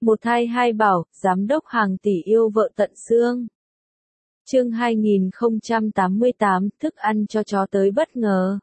Một thai hai bảo, giám đốc hàng tỷ yêu vợ tận xương. Chương 2088, thức ăn cho chó tới bất ngờ.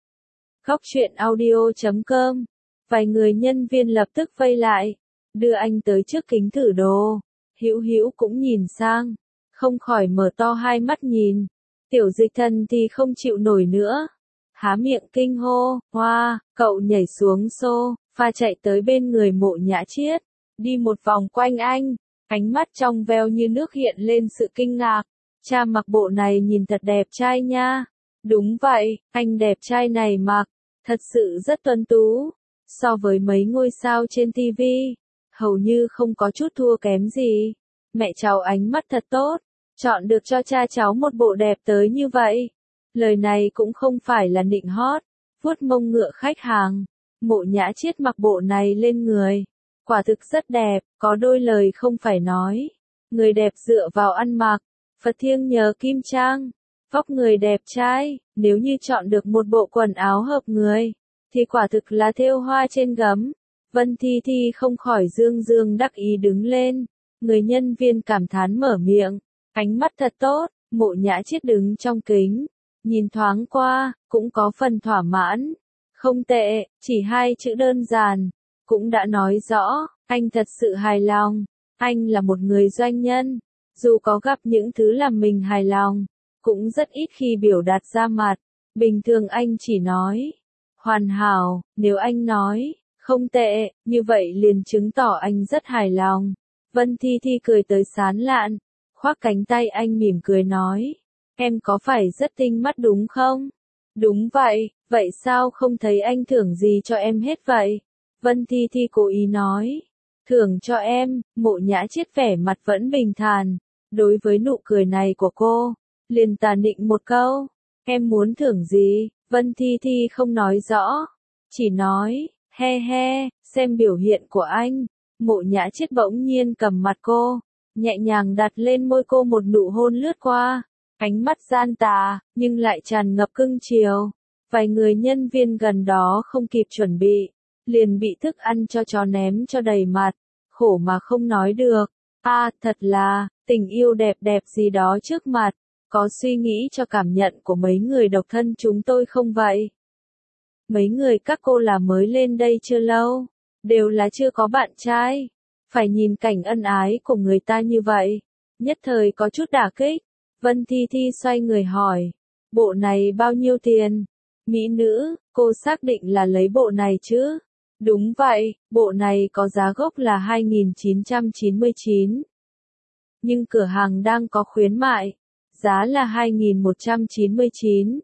Góc truyện audio.com. Vài người nhân viên lập tức vây lại, đưa anh tới trước kính thử đồ. Hữu Hữu cũng nhìn sang, không khỏi mở to hai mắt nhìn. Tiểu Dịch Thần thì không chịu nổi nữa, há miệng kinh hô, "Hoa!" Cậu nhảy xuống sofa chạy tới bên người Mộ Nhã Chiết, đi một vòng quanh anh, ánh mắt trong veo như nước hiện lên sự kinh ngạc. "Cha mặc bộ này nhìn thật đẹp trai nha." "Đúng vậy, anh đẹp trai này mặc, thật sự rất tuấn tú. So với mấy ngôi sao trên TV, hầu như không có chút thua kém gì. Mẹ cháu ánh mắt thật tốt, chọn được cho cha cháu một bộ đẹp tới như vậy." Lời này cũng không phải là nịnh hót, vuốt mông ngựa khách hàng. Mộ Nhã Chiết mặc bộ này lên người, quả thực rất đẹp, có đôi lời không phải nói. Người đẹp dựa vào ăn mặc, Phật thiêng nhờ kim trang, vóc người đẹp trai, nếu như chọn được một bộ quần áo hợp người, thì quả thực là thêu hoa trên gấm. Vân Thi Thi không khỏi dương dương đắc ý đứng lên, người nhân viên cảm thán mở miệng, ánh mắt thật tốt. Mộ Nhã Chiết đứng trong kính, nhìn thoáng qua, cũng có phần thỏa mãn. Không tệ, chỉ hai chữ đơn giản, cũng đã nói rõ, anh thật sự hài lòng. Anh là một người doanh nhân, dù có gặp những thứ làm mình hài lòng, cũng rất ít khi biểu đạt ra mặt. Bình thường anh chỉ nói, hoàn hảo, nếu anh nói, không tệ, như vậy liền chứng tỏ anh rất hài lòng. Vân Thi Thi cười tới sán lạn, khoác cánh tay anh mỉm cười nói, "Em có phải rất tinh mắt đúng không?" "Đúng vậy, vậy sao không thấy anh thưởng gì cho em hết vậy?" Vân Thi Thi cố ý nói. "Thưởng cho em." Mộ Nhã Chiết vẻ mặt vẫn bình thản, đối với nụ cười này của cô, liền tà nịnh một câu, "Em muốn thưởng gì?" Vân Thi Thi không nói rõ, chỉ nói, "He he, xem biểu hiện của anh." Mộ Nhã Chiết bỗng nhiên cầm mặt cô, nhẹ nhàng đặt lên môi cô một nụ hôn lướt qua, ánh mắt gian tà, nhưng lại tràn ngập cưng chiều. Vài người nhân viên gần đó không kịp chuẩn bị, liền bị thức ăn cho chó ném cho đầy mặt, khổ mà không nói được. Thật là, tình yêu đẹp đẹp gì đó trước mặt, có suy nghĩ cho cảm nhận của mấy người độc thân chúng tôi không vậy? Mấy người các cô là mới lên đây chưa lâu, đều là chưa có bạn trai, phải nhìn cảnh ân ái của người ta như vậy, nhất thời có chút đả kích. Vân Thi Thi xoay người hỏi, "Bộ này bao nhiêu tiền?" "Mỹ nữ, cô xác định là lấy bộ này chứ?" "Đúng vậy, bộ này có giá gốc là 2.999. Nhưng cửa hàng đang có khuyến mại, giá là 2.199.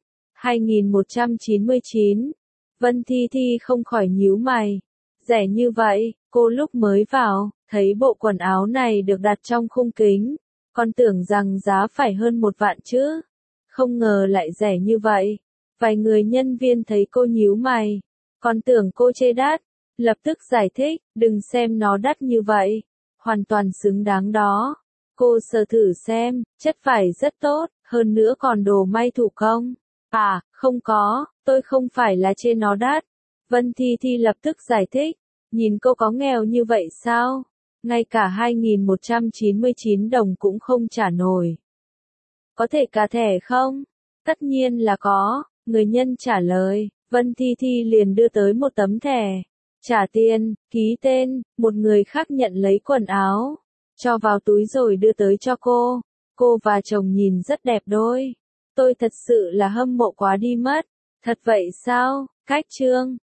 2.199. Vân Thi Thi không khỏi nhíu mày. Rẻ như vậy, cô lúc mới vào, thấy bộ quần áo này được đặt trong khung kính, còn tưởng rằng giá phải hơn 1 vạn chứ. Không ngờ lại rẻ như vậy. Vài người nhân viên thấy cô nhíu mày, còn tưởng cô chê đắt, lập tức giải thích, "Đừng xem nó đắt như vậy, hoàn toàn xứng đáng đó. Cô sờ thử xem, chất vải rất tốt, hơn nữa còn đồ may thủ công." Không có, tôi không phải là chê nó đắt." Vân Thi Thi lập tức giải thích, "Nhìn cô có nghèo như vậy sao? Ngay cả 2.199 đồng cũng không trả nổi. Có thể cả thẻ không?" "Tất nhiên là có." Người nhân trả lời. Vân Thi Thi liền đưa tới một tấm thẻ. Trả tiền, ký tên, một người khác nhận lấy quần áo, cho vào túi rồi đưa tới cho cô. "Cô và chồng nhìn rất đẹp đôi. Tôi thật sự là hâm mộ quá đi mất." "Thật vậy sao?" Khách trương,